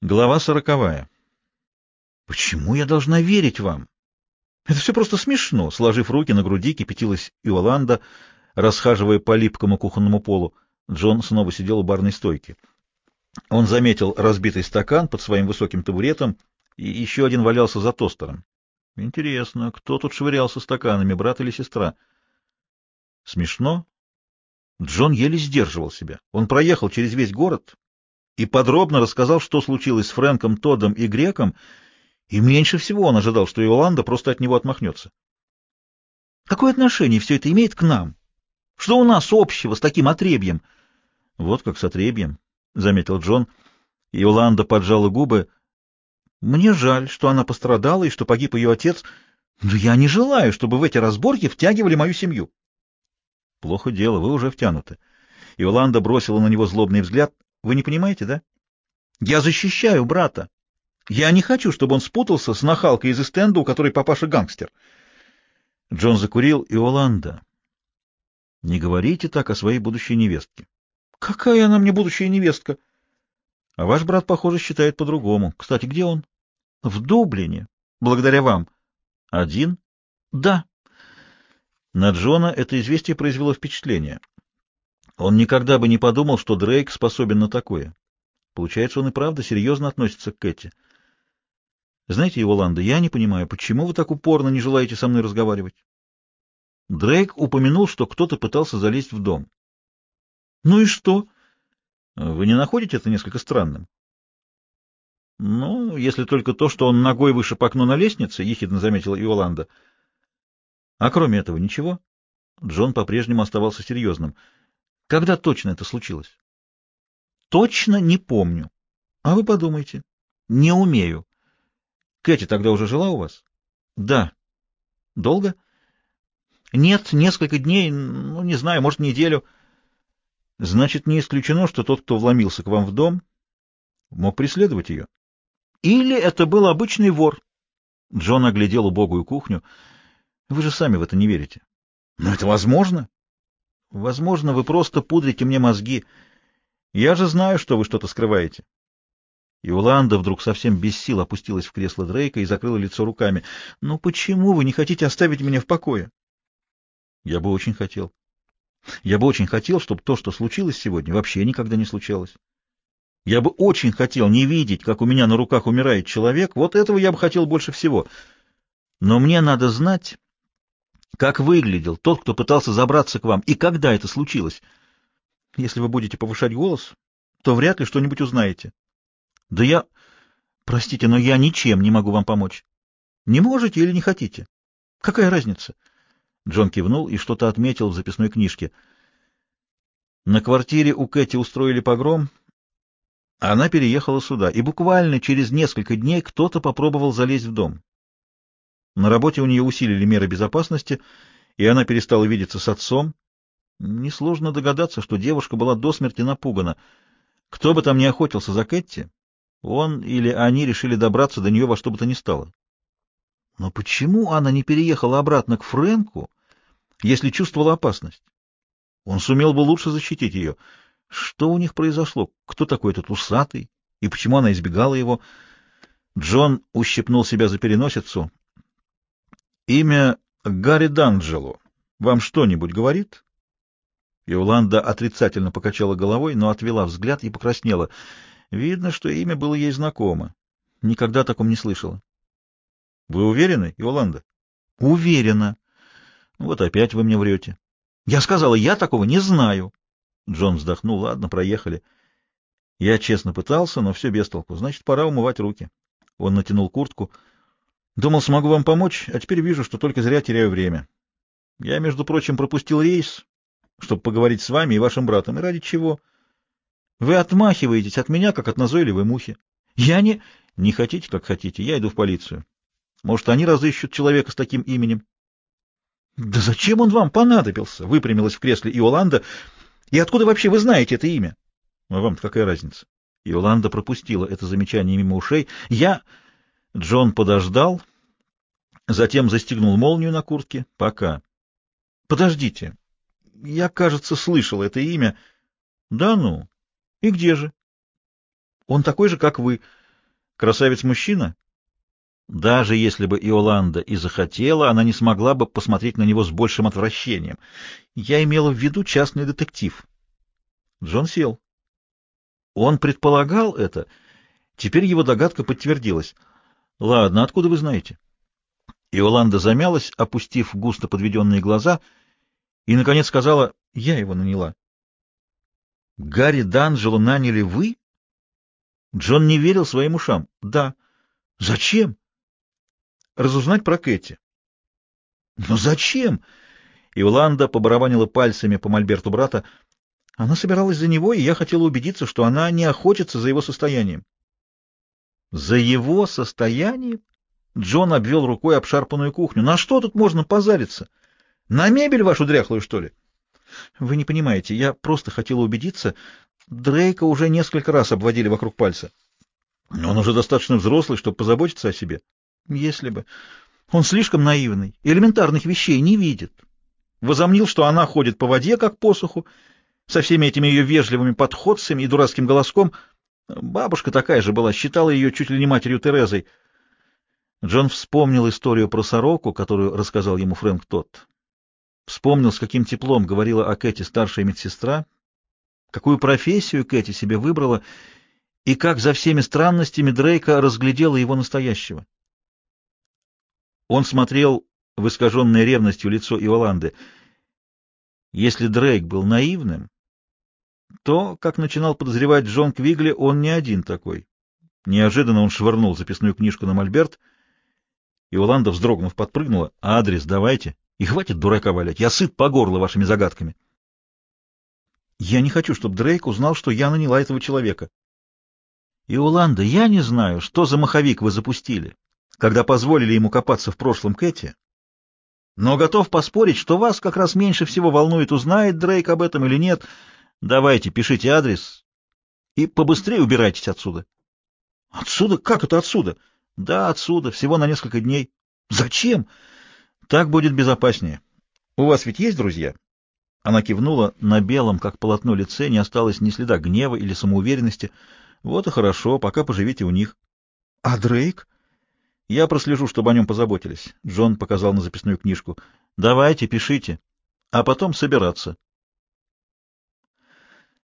Глава 40. «Почему я должна верить вам? Это все просто смешно!» Сложив руки на груди, кипятилась Иоланда, расхаживая по липкому кухонному полу. Джон снова сидел у барной стойки. Он заметил разбитый стакан под своим высоким табуретом, и еще один валялся за тостером. Интересно, кто тут швырялся стаканами, брат или сестра? Смешно? Джон еле сдерживал себя. Он проехал через весь город и подробно рассказал, что случилось с Фрэнком, Тоддом и Греком, и меньше всего он ожидал, что Иоланда просто от него отмахнется. Какое отношение все это имеет к нам? Что у нас общего с таким отребьем? Вот как с отребьем, — заметил Джон. Иоланда поджала губы. Мне жаль, что она пострадала и что погиб ее отец, но я не желаю, чтобы в эти разборки втягивали мою семью. Плохо дело, вы уже втянуты. Иоланда бросила на него злобный взгляд. Вы не понимаете, да? Я защищаю брата. Я не хочу, чтобы он спутался с нахалкой из Эстенда, у которой папаша гангстер. Джон закурил. Иоланда, не говорите так о своей будущей невестке. Какая она мне будущая невестка? А ваш брат, похоже, считает по-другому. Кстати, где он? В Дублине. Благодаря вам. Один? Да. На Джона это известие произвело впечатление. Он никогда бы не подумал, что Дрейк способен на такое. Получается, он и правда серьезно относится к Кэти. Знаете, Иоланда, я не понимаю, почему вы так упорно не желаете со мной разговаривать? Дрейк упомянул, что кто-то пытался залезть в дом. Ну и что? Вы не находите это несколько странным? Ну, если только то, что он ногой вышиб окно на лестнице, — ехидно заметила Иоланда. А кроме этого ничего? Джон по-прежнему оставался серьезным. Когда точно это случилось? Точно не помню. А вы подумайте. Не умею. Кэти тогда уже жила у вас? Да. Долго? Нет, несколько дней, ну, не знаю, может, неделю. Значит, не исключено, что тот, кто вломился к вам в дом, мог преследовать ее. Или это был обычный вор. Джон оглядел убогую кухню. Вы же сами в это не верите. Но это возможно. Возможно, вы просто пудрите мне мозги. Я же знаю, что вы что-то скрываете. Иоланда вдруг совсем без сил опустилась в кресло Дрейка и закрыла лицо руками. Ну почему вы не хотите оставить меня в покое? Я бы очень хотел. Я бы очень хотел, чтобы то, что случилось сегодня, вообще никогда не случалось. Я бы очень хотел не видеть, как у меня на руках умирает человек. Вот этого я бы хотел больше всего. Но мне надо знать, как выглядел тот, кто пытался забраться к вам, и когда это случилось. Если вы будете повышать голос, то вряд ли что-нибудь узнаете. Да я... Простите, но я ничем не могу вам помочь. Не можете или не хотите? Какая разница? Джон кивнул и что-то отметил в записной книжке. На квартире у Кэти устроили погром, а она переехала сюда, и буквально через несколько дней кто-то попробовал залезть в дом. На работе у нее усилили меры безопасности, и она перестала видеться с отцом. Несложно догадаться, что девушка была до смерти напугана. Кто бы там ни охотился за Кэти, он или они решили добраться до нее во что бы то ни стало. Но почему она не переехала обратно к Фрэнку, если чувствовала опасность? Он сумел бы лучше защитить ее. Что у них произошло? Кто такой этот усатый? И почему она избегала его? Джон ущипнул себя за переносицу. Имя Гарри Данджело вам что-нибудь говорит? Иоланда отрицательно покачала головой, но отвела взгляд и покраснела. Видно, что имя было ей знакомо. Никогда о таком не слышала. — Вы уверены, Иоланда? — Уверена. — Вот опять вы мне врете. — Я сказала, я такого не знаю. Джон вздохнул. — Ладно, проехали. Я честно пытался, но все без толку. Значит, пора умывать руки. Он натянул куртку. — Думал, смогу вам помочь, а теперь вижу, что только зря теряю время. Я, между прочим, пропустил рейс, чтобы поговорить с вами и вашим братом. И ради чего? Вы отмахиваетесь от меня, как от назойливой мухи. Я не... Не хотите, как хотите. Я иду в полицию. Может, они разыщут человека с таким именем? — Да зачем он вам понадобился? — выпрямилась в кресле Иоланда. — И откуда вообще вы знаете это имя? — А вам-то какая разница? Иоланда пропустила это замечание мимо ушей. — Я... Джон подождал, затем застегнул молнию на куртке. — Пока. — Подождите. Я, кажется, слышал это имя. — Да ну? И где же? — Он такой же, как вы. Красавец-мужчина? Даже если бы Иоланда и захотела, она не смогла бы посмотреть на него с большим отвращением. Я имела в виду частный детектив. Джон сел. Он предполагал это. Теперь его догадка подтвердилась. Ладно, откуда вы знаете? Иоланда замялась, опустив густо подведенные глаза, и, наконец, сказала: «Я его наняла». «Гарри Данджело наняли вы?» Джон не верил своим ушам. «Да». «Зачем?» «Разузнать про Кэти». «Но зачем?» Иоланда побарабанила пальцами по мольберту брата. «Она собиралась за него, и я хотела убедиться, что она не охотится за его состоянием». «За его состоянием?» Джон обвел рукой обшарпанную кухню. «На что тут можно позариться? На мебель вашу дряхлую, что ли?» «Вы не понимаете, я просто хотела убедиться. Дрейка уже несколько раз обводили вокруг пальца». «Он уже достаточно взрослый, чтобы позаботиться о себе». «Если бы. Он слишком наивный, элементарных вещей не видит. Возомнил, что она ходит по воде, как по суху, со всеми этими ее вежливыми подходцами и дурацким голоском. Бабушка такая же была, считала ее чуть ли не матерью Терезой». Джон вспомнил историю про сороку, которую рассказал ему Фрэнк Тодд. Вспомнил, с каким теплом говорила о Кэти старшая медсестра, какую профессию Кэти себе выбрала, и как за всеми странностями Дрейка разглядела его настоящего. Он смотрел в искаженное ревностью лицо Иоланды. Если Дрейк был наивным, то, как начинал подозревать Джон Квигли, он не один такой. Неожиданно он швырнул записную книжку на мольберт. Иоланда, вздрогнув, подпрыгнула. «Адрес давайте. И хватит дурака валять. Я сыт по горло вашими загадками». «Я не хочу, чтобы Дрейк узнал, что я наняла этого человека». «Иоланда, я не знаю, что за маховик вы запустили, когда позволили ему копаться в прошлом Кэти, но готов поспорить, что вас как раз меньше всего волнует, узнает Дрейк об этом или нет. Давайте, пишите адрес и побыстрее убирайтесь отсюда». «Отсюда? Как это отсюда?» «Да, отсюда. Всего на несколько дней». «Зачем?» «Так будет безопаснее. У вас ведь есть друзья?» Она кивнула. На белом, как полотно, лице не осталось ни следа гнева или самоуверенности. «Вот и хорошо. Пока поживите у них». «А Дрейк?» «Я прослежу, чтобы о нем позаботились». Джон показал на записную книжку. «Давайте, пишите. А потом собираться».